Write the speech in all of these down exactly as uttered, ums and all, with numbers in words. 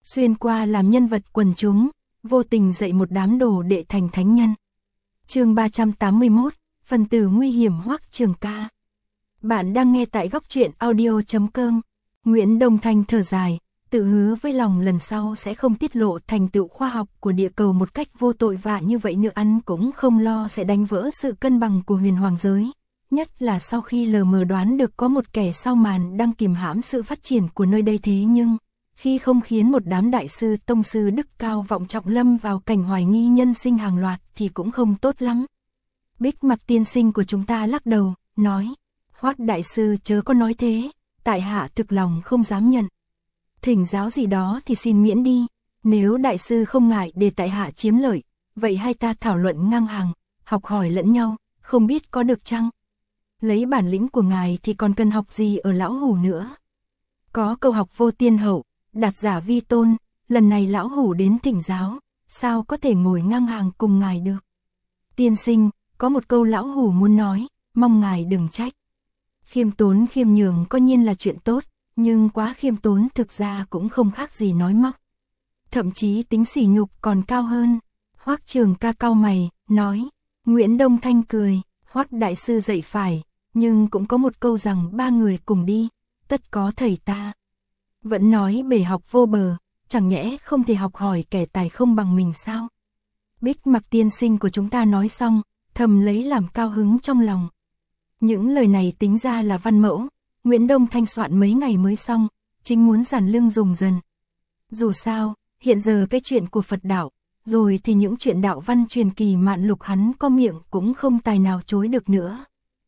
xuyên qua làm nhân vật quần chúng, vô tình dạy một đám đồ đệ thành thánh nhân. Chương ba trăm tám mươi mốt, phần tử nguy hiểm Hoắc Trường Ca. Bạn đang nghe tại góc truyện audio chấm com. Nguyễn Đông Thanh thở dài, tự hứa với lòng lần sau sẽ không tiết lộ thành tựu khoa học của địa cầu một cách vô tội vạ như vậy nữa, ăn cũng không lo sẽ đánh vỡ sự cân bằng của huyền hoàng giới. Nhất là sau khi lờ mờ đoán được có một kẻ sau màn đang kìm hãm sự phát triển của nơi đây, thế nhưng khi không khiến một đám đại sư tông sư đức cao vọng trọng lâm vào cảnh hoài nghi nhân sinh hàng loạt thì cũng không tốt lắm. Bích Mặc tiên sinh của chúng ta lắc đầu, nói, Hoắc đại sư chớ có nói thế, tại hạ thực lòng không dám nhận. Thỉnh giáo gì đó thì xin miễn đi, nếu đại sư không ngại để tại hạ chiếm lợi, vậy hai ta thảo luận ngang hàng, học hỏi lẫn nhau, không biết có được chăng? Lấy bản lĩnh của ngài thì còn cần học gì ở lão hủ nữa. Có câu học vô tiên hậu, đạt giả vi tôn, lần này lão hủ đến thỉnh giáo, sao có thể ngồi ngang hàng cùng ngài được. Tiên sinh, có một câu lão hủ muốn nói, mong ngài đừng trách. Khiêm tốn khiêm nhường coi nhiên là chuyện tốt, nhưng quá khiêm tốn thực ra cũng không khác gì nói móc. Thậm chí tính sỉ nhục còn cao hơn. Hoắc Trường Ca cau mày, nói. Nguyễn Đông Thanh cười, Hoắc đại sư dạy phải, nhưng cũng có một câu rằng ba người cùng đi, tất có thầy ta. Vẫn nói bể học vô bờ, chẳng nhẽ không thể học hỏi kẻ tài không bằng mình sao? Bích Mặc tiên sinh của chúng ta nói xong, thầm lấy làm cao hứng trong lòng. Những lời này tính ra là văn mẫu, Nguyễn Đông Thanh soạn mấy ngày mới xong, chính muốn giản lưng dùng dần. Dù sao, hiện giờ cái chuyện của Phật đạo, rồi thì những chuyện đạo văn truyền kỳ mạn lục hắn có miệng cũng không tài nào chối được nữa.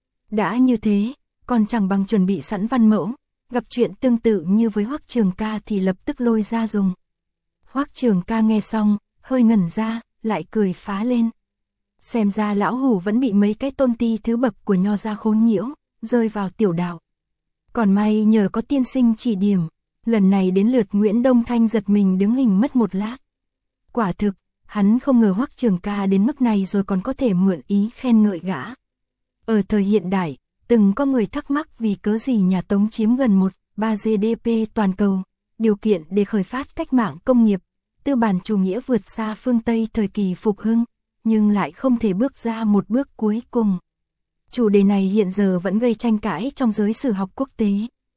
Đã như thế, còn chẳng bằng chuẩn bị sẵn văn mẫu, gặp chuyện tương tự như với Hoắc Trường Ca thì lập tức lôi ra dùng. Hoắc Trường Ca nghe xong, hơi ngẩn ra, lại cười phá lên. Xem ra lão hủ vẫn bị mấy cái tôn ti thứ bậc của nho gia khốn nhiễu, rơi vào tiểu đạo. Còn may nhờ có tiên sinh chỉ điểm, lần này đến lượt Nguyễn Đông Thanh giật mình đứng hình mất một lát. Quả thực, hắn không ngờ Hoắc Trường Ca đến mức này rồi còn có thể mượn ý khen ngợi gã. Ở thời hiện đại, từng có người thắc mắc vì cớ gì nhà Tống chiếm gần một phần ba giê đê pê toàn cầu, điều kiện để khởi phát cách mạng công nghiệp, tư bản chủ nghĩa vượt xa phương Tây thời kỳ phục hưng, nhưng lại không thể bước ra một bước cuối cùng. Chủ đề này hiện giờ vẫn gây tranh cãi trong giới sử học quốc tế.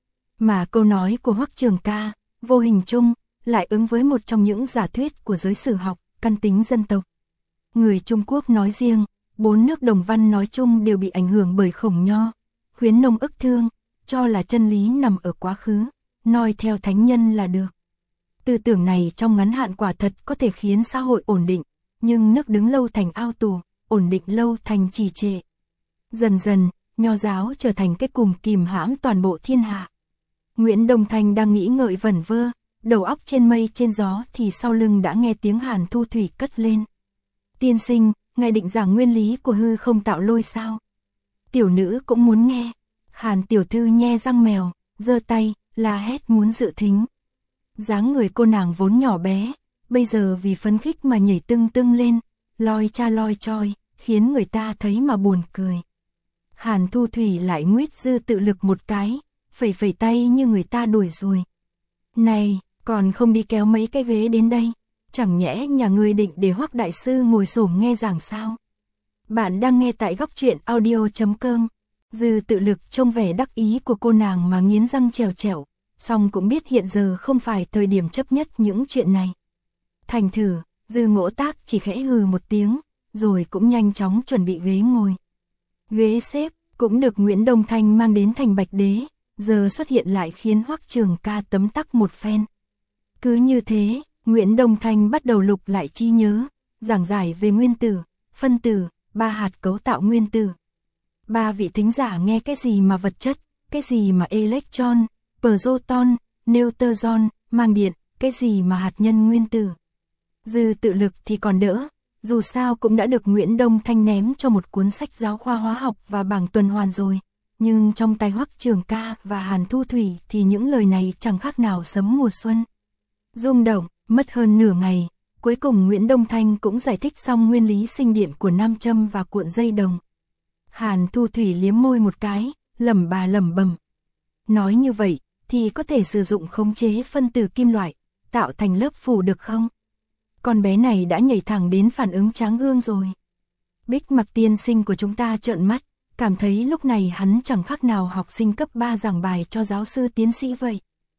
Mà câu nói của Hoắc Trường Ca, vô hình chung, lại ứng với một trong những giả thuyết của giới sử học, căn tính dân tộc. Người Trung Quốc nói riêng, bốn nước đồng văn nói chung đều bị ảnh hưởng bởi khổng nho, khuyến nông ức thương, cho là chân lý nằm ở quá khứ, noi theo thánh nhân là được. Tư tưởng này trong ngắn hạn quả thật có thể khiến xã hội ổn định, nhưng nước đứng lâu thành ao tù, ổn định lâu thành trì trệ. Dần dần, nho giáo trở thành cái cùm kìm hãm toàn bộ thiên hạ. Nguyễn Đông Thanh đang nghĩ ngợi vẩn vơ, đầu óc trên mây trên gió thì sau lưng đã nghe tiếng Hàn Thu Thủy cất lên. Tiên sinh, ngài định giảng nguyên lý của hư không tạo lôi sao? Tiểu nữ cũng muốn nghe. Hàn tiểu thư nhe răng mèo, giơ tay, la hét muốn dự thính. Dáng người cô nàng vốn nhỏ bé, bây giờ vì phấn khích mà nhảy tưng tưng lên, loi cha loi choi, khiến người ta thấy mà buồn cười. Hàn Thu Thủy lại nguyết dư tự lực một cái, phẩy phẩy tay như người ta đuổi rồi. Này, còn không đi kéo mấy cái ghế đến đây, chẳng nhẽ nhà ngươi định để Hoắc đại sư ngồi xổm nghe giảng sao? Bạn đang nghe tại góc truyện audio chấm com. Dư tự lực trông vẻ đắc ý của cô nàng mà nghiến răng trèo trèo, song cũng biết hiện giờ không phải thời điểm chấp nhất những chuyện này. Thành thử, Dư Ngỗ Tác chỉ khẽ hừ một tiếng, rồi cũng nhanh chóng chuẩn bị ghế ngồi. Ghế xếp cũng được Nguyễn Đông Thanh mang đến thành Bạch Đế, giờ xuất hiện lại khiến Hoắc Trường Ca tấm tắc một phen. Cứ như thế, Nguyễn Đông Thanh bắt đầu lục lại trí nhớ, giảng giải về nguyên tử, phân tử, ba hạt cấu tạo nguyên tử. Ba vị thính giả nghe cái gì mà vật chất, cái gì mà electron, proton, neutron, mang điện, cái gì mà hạt nhân nguyên tử. Dư tự lực thì còn đỡ, dù sao cũng đã được Nguyễn Đông Thanh ném cho một cuốn sách giáo khoa hóa học và bảng tuần hoàn rồi. Nhưng trong tay Hoắc Trường Ca và Hàn Thu Thủy thì những lời này chẳng khác nào sấm mùa xuân. Rung động, mất hơn nửa ngày, cuối cùng Nguyễn Đông Thanh cũng giải thích xong nguyên lý sinh điện của nam châm và cuộn dây đồng. Hàn Thu Thủy liếm môi một cái, lẩm bà lẩm bẩm. Nói như vậy, thì có thể sử dụng khống chế phân tử kim loại, tạo thành lớp phủ được không? Con bé này đã nhảy thẳng đến phản ứng tráng gương rồi. Bích Mặc tiên sinh của chúng ta trợn mắt, cảm thấy lúc này hắn chẳng khác nào học sinh cấp ba giảng bài cho giáo sư tiến sĩ vậy.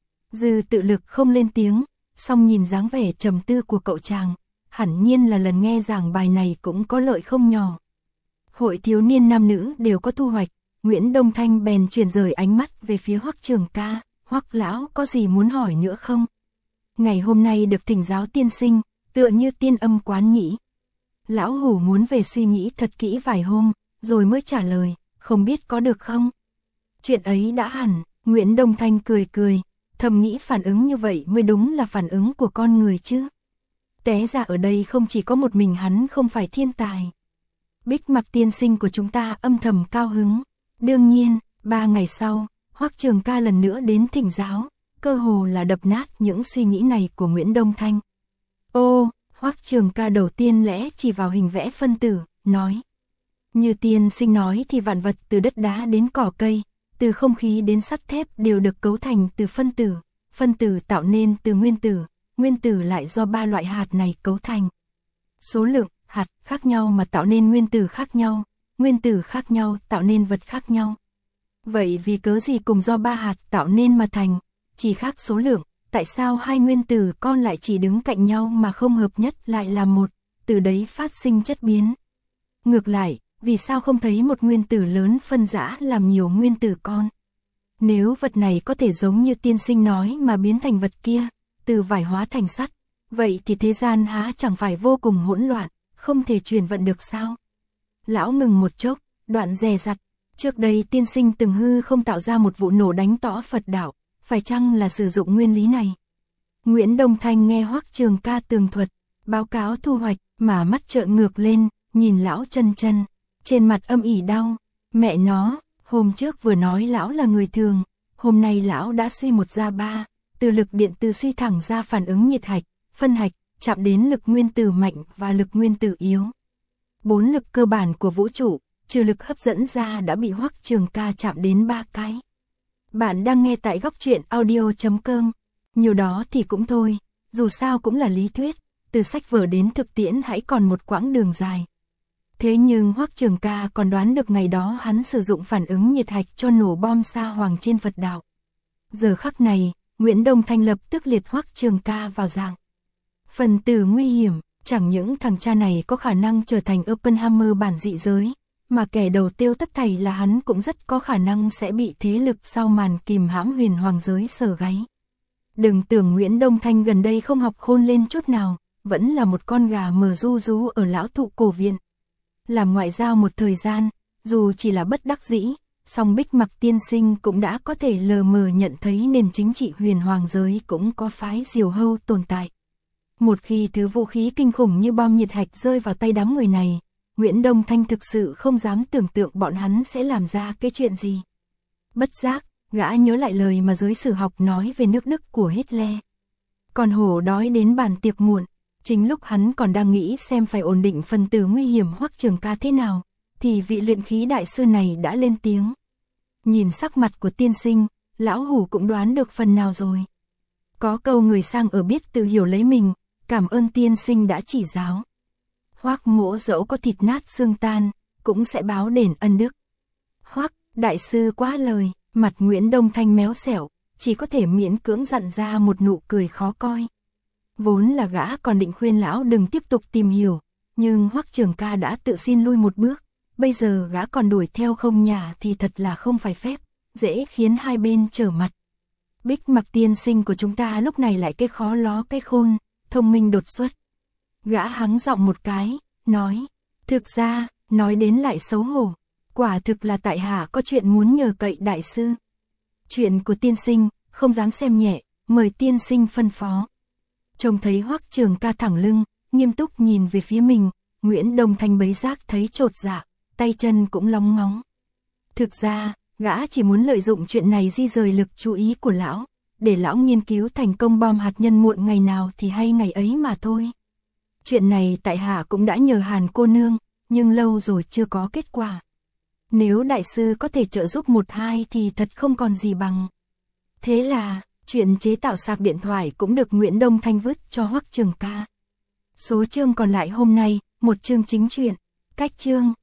Dư tự lực không lên tiếng, song nhìn dáng vẻ trầm tư của cậu chàng, hẳn nhiên là lần nghe giảng bài này cũng có lợi không nhỏ. Hội thiếu niên nam nữ đều có thu hoạch, Nguyễn Đông Thanh bèn chuyển rời ánh mắt về phía Hoắc Trường ca, Hoắc lão có gì muốn hỏi nữa không? Ngày hôm nay được thỉnh giáo tiên sinh, tựa như tiên âm quán nhĩ. Lão hủ muốn về suy nghĩ thật kỹ vài hôm, rồi mới trả lời, không biết có được không? Chuyện ấy đã hẳn, Nguyễn Đông Thanh cười cười, thầm nghĩ phản ứng như vậy mới đúng là phản ứng của con người chứ. Té ra ở đây không chỉ có một mình hắn không phải thiên tài. Bích Mặc tiên sinh của chúng ta âm thầm cao hứng. Đương nhiên, ba ngày sau, Hoắc Trường ca lần nữa đến thỉnh giáo, cơ hồ là đập nát những suy nghĩ này của Nguyễn Đông Thanh. Ô, Hoắc Trường ca đầu tiên lẽ chỉ vào hình vẽ phân tử, nói. Như tiên sinh nói thì vạn vật từ đất đá đến cỏ cây, từ không khí đến sắt thép đều được cấu thành từ phân tử, phân tử tạo nên từ nguyên tử, nguyên tử lại do ba loại hạt này cấu thành. Số lượng hạt khác nhau mà tạo nên nguyên tử khác nhau, nguyên tử khác nhau tạo nên vật khác nhau. Vậy vì cớ gì cùng do ba hạt tạo nên mà thành, chỉ khác số lượng, tại sao hai nguyên tử con lại chỉ đứng cạnh nhau mà không hợp nhất lại là một, từ đấy phát sinh chất biến. Ngược lại, vì sao không thấy một nguyên tử lớn phân rã làm nhiều nguyên tử con? Nếu vật này có thể giống như tiên sinh nói mà biến thành vật kia, từ vải hóa thành sắt, vậy thì thế gian há chẳng phải vô cùng hỗn loạn, không thể chuyển vận được sao? Lão ngừng một chốc, đoạn dè dặt, trước đây tiên sinh từng hư không tạo ra một vụ nổ đánh tỏ Phật đạo, phải chăng là sử dụng nguyên lý này? Nguyễn Đông Thanh nghe Hoắc Trường ca tường thuật, báo cáo thu hoạch, mà mắt trợn ngược lên, nhìn lão chân chân, trên mặt âm ỉ đau. Mẹ nó, hôm trước vừa nói lão là người thường, hôm nay lão đã suy một ra ba, từ lực điện từ suy thẳng ra phản ứng nhiệt hạch, phân hạch, chạm đến lực nguyên tử mạnh và lực nguyên tử yếu. Bốn lực cơ bản của vũ trụ, trừ lực hấp dẫn ra đã bị Hoắc Trường ca chạm đến ba cái. Bạn đang nghe tại góc truyện audio chấm com. Nhiều đó thì cũng thôi, dù sao cũng là lý thuyết, từ sách vở đến thực tiễn hãy còn một quãng đường dài. Thế nhưng Hoắc Trường ca còn đoán được ngày đó hắn sử dụng phản ứng nhiệt hạch cho nổ bom sa hoàng trên Phật đạo. Giờ khắc này, Nguyễn Đông Thanh lập tức liệt Hoắc Trường ca vào dạng phần tử nguy hiểm, chẳng những thằng cha này có khả năng trở thành Oppenheimer bản dị giới, mà kẻ đầu tiêu tất thảy là hắn cũng rất có khả năng sẽ bị thế lực sau màn kìm hãm huyền hoàng giới sờ gáy. Đừng tưởng Nguyễn Đông Thanh gần đây không học khôn lên chút nào, vẫn là một con gà mờ ru rú ở lão thụ cổ viện. Làm ngoại giao một thời gian, dù chỉ là bất đắc dĩ, song Bích Mặc tiên sinh cũng đã có thể lờ mờ nhận thấy nền chính trị huyền hoàng giới cũng có phái diều hâu tồn tại. Một khi thứ vũ khí kinh khủng như bom nhiệt hạch rơi vào tay đám người này, Nguyễn Đông Thanh thực sự không dám tưởng tượng bọn hắn sẽ làm ra cái chuyện gì. Bất giác, gã nhớ lại lời mà giới sử học nói về nước Đức của Hitler. Còn hổ đói đến bàn tiệc muộn, chính lúc hắn còn đang nghĩ xem phải ổn định phần tử nguy hiểm Hoắc Trường ca thế nào, thì vị luyện khí đại sư này đã lên tiếng. Nhìn sắc mặt của tiên sinh, lão hủ cũng đoán được phần nào rồi. Có câu người sang ở biết tự hiểu lấy mình, cảm ơn tiên sinh đã chỉ giáo. Hoắc mỗ dẫu có thịt nát xương tan, cũng sẽ báo đền ân đức. Hoắc, đại sư quá lời, mặt Nguyễn Đông Thanh méo xẻo, chỉ có thể miễn cưỡng dặn ra một nụ cười khó coi. Vốn là gã còn định khuyên lão đừng tiếp tục tìm hiểu, nhưng Hoắc Trường ca đã tự xin lui một bước, bây giờ gã còn đuổi theo không nhả thì thật là không phải phép, dễ khiến hai bên trở mặt. Bích Mặc tiên sinh của chúng ta lúc này lại cái khó ló cái khôn, thông minh đột xuất. Gã hắng giọng một cái, nói, thực ra, nói đến lại xấu hổ, quả thực là tại hạ có chuyện muốn nhờ cậy đại sư. Chuyện của tiên sinh, không dám xem nhẹ, mời tiên sinh phân phó. Trông thấy Hoắc Trường ca thẳng lưng, nghiêm túc nhìn về phía mình, Nguyễn Đông Thanh bấy giác thấy chột dạ, tay chân cũng lóng ngóng. Thực ra, gã chỉ muốn lợi dụng chuyện này di rời lực chú ý của lão, để lão nghiên cứu thành công bom hạt nhân muộn ngày nào thì hay ngày ấy mà thôi. Chuyện này tại hạ cũng đã nhờ Hàn cô nương, nhưng lâu rồi chưa có kết quả. Nếu đại sư có thể trợ giúp một hai thì thật không còn gì bằng. Thế là, Chuyện chế tạo sạc điện thoại cũng được Nguyễn Đông Thanh vứt cho Hoắc Trường Ca. Số chương còn lại hôm nay, một chương chính truyện, cách chương.